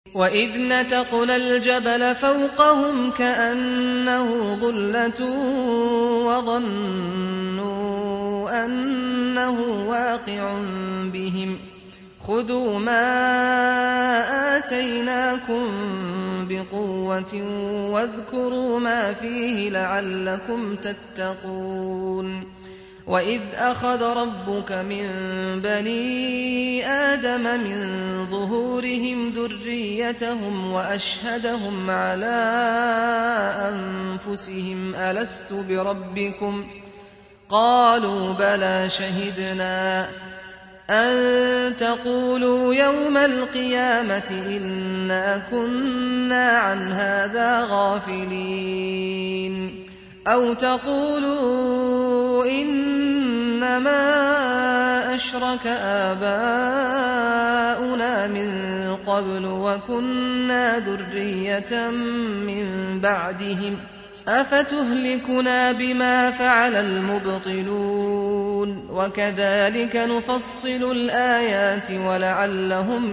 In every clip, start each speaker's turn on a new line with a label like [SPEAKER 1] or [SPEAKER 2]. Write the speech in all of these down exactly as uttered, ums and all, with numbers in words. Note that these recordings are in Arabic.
[SPEAKER 1] وإذ نتقنا الجبل فوقهم كأنه ظلة وظنوا أنه واقع بهم خذوا ما آتيناكم بقوة واذكروا ما فيه لعلكم تتقون وإذ أخذ ربك من بني آدم من ظهورهم ذريتهم وأشهدهم على أنفسهم ألست بربكم قالوا بلى شهدنا أن تقولوا يوم القيامة إنا كنا عن هذا غافلين أو تقولوا إنما أشرك آباؤنا من قبل وكنا ذرية من بعدهم أفتهلكنا بما فعل المبطلون وكذلك نفصل الآيات ولعلهم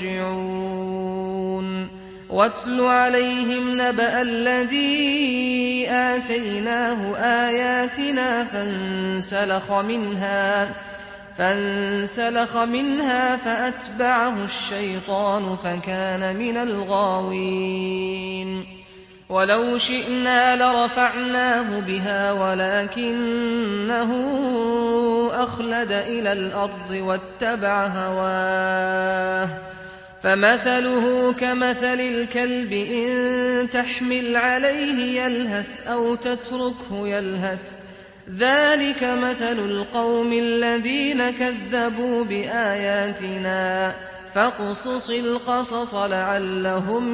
[SPEAKER 1] يرجعون واتل عليهم نبأ الذي آتيناه آياتنا فانسلخ منها فانسلخ منها فأتبعه الشيطان فكان من الغاوين ولو شئنا لرفعناه بها ولكنه أخلد إلى الأرض واتبع هواه فمثله كمثل الكلب إن تحمل عليه يلهث أو تتركه يلهث ذلك مثل القوم الذين كذبوا بآياتنا فاقصص القصص لعلهم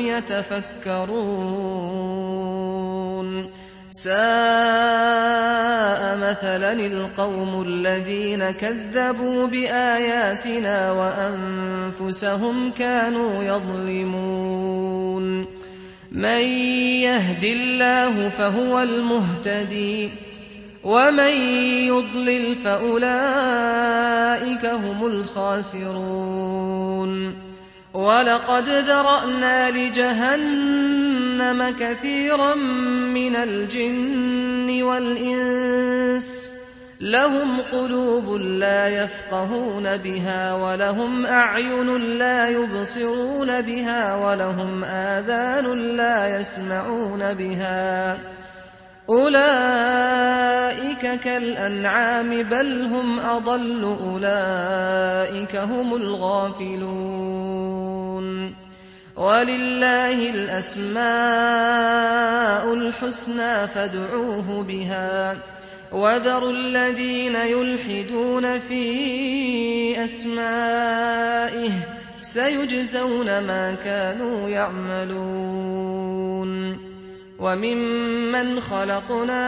[SPEAKER 1] يتفكرون ساء مثلا القوم الذين كذبوا بآياتنا وأنفسهم كانوا يظلمون من يهد الله فهو المهتدي ومن يضلل فأولئك هم الخاسرون ولقد ذرأنا لجهنم كثيرا من الجن والإنس لهم قلوب لا يفقهون بها ولهم أعين لا يبصرون بها ولهم آذان لا يسمعون بها أولئك كالأنعام بل هم أضل أولئك هم الغافلون ولله الأسماء الحسنى فادعوه بها وذروا الذين يلحدون في أسمائه سيجزون ما كانوا يعملون وممن خلقنا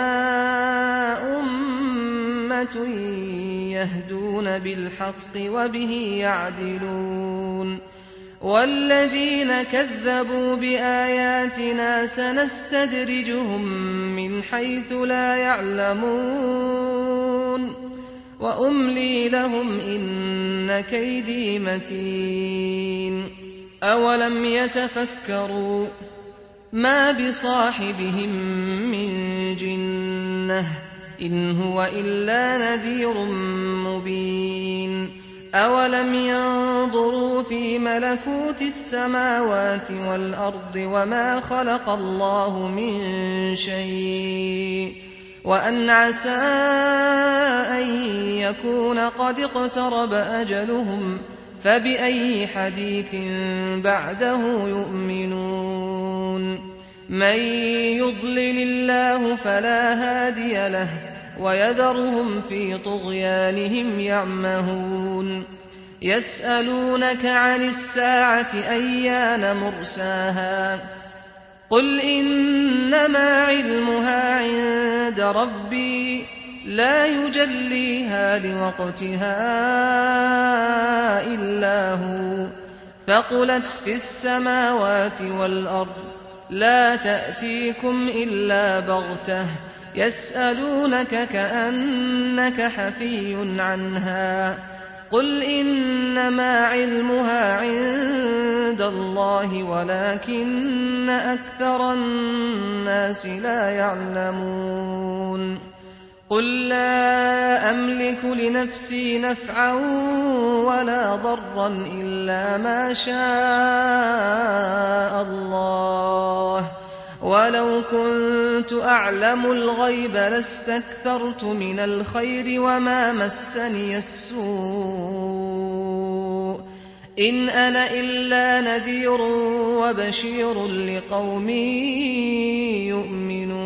[SPEAKER 1] أمة يهدون بالحق وبه يعدلون والذين كذبوا بآياتنا سنستدرجهم من حيث لا يعلمون وأملي لهم إن كيدي متين أولم يتفكروا ما بصاحبهم من جنة إن هو إلا نذير مبين أولم ينظروا في ملكوت السماوات والأرض وما خلق الله من شيء وأن عسى أن يكون قد اقترب أجلهم فبأي حديث بعده يؤمنون من يضلل الله فلا هادي له ويذرهم في طغيانهم يعمهون يسألونك عن الساعة أيان مرساها قل إنما علمها عند ربي لا يجليها لوقتها إلا هو ثقلت في السماوات والأرض لا تأتيكم إلا بغتة يسألونك كأنك حفي عنها قل إنما علمها عند الله ولكن أكثر الناس لا يعلمون قل لا أملك لنفسي نفعا ولا ضرا إلا ما شاء الله ولو كنت أعلم الغيب لاستكثرت من الخير وما مسني السوء إن أنا إلا نذير وبشير لقوم يؤمنون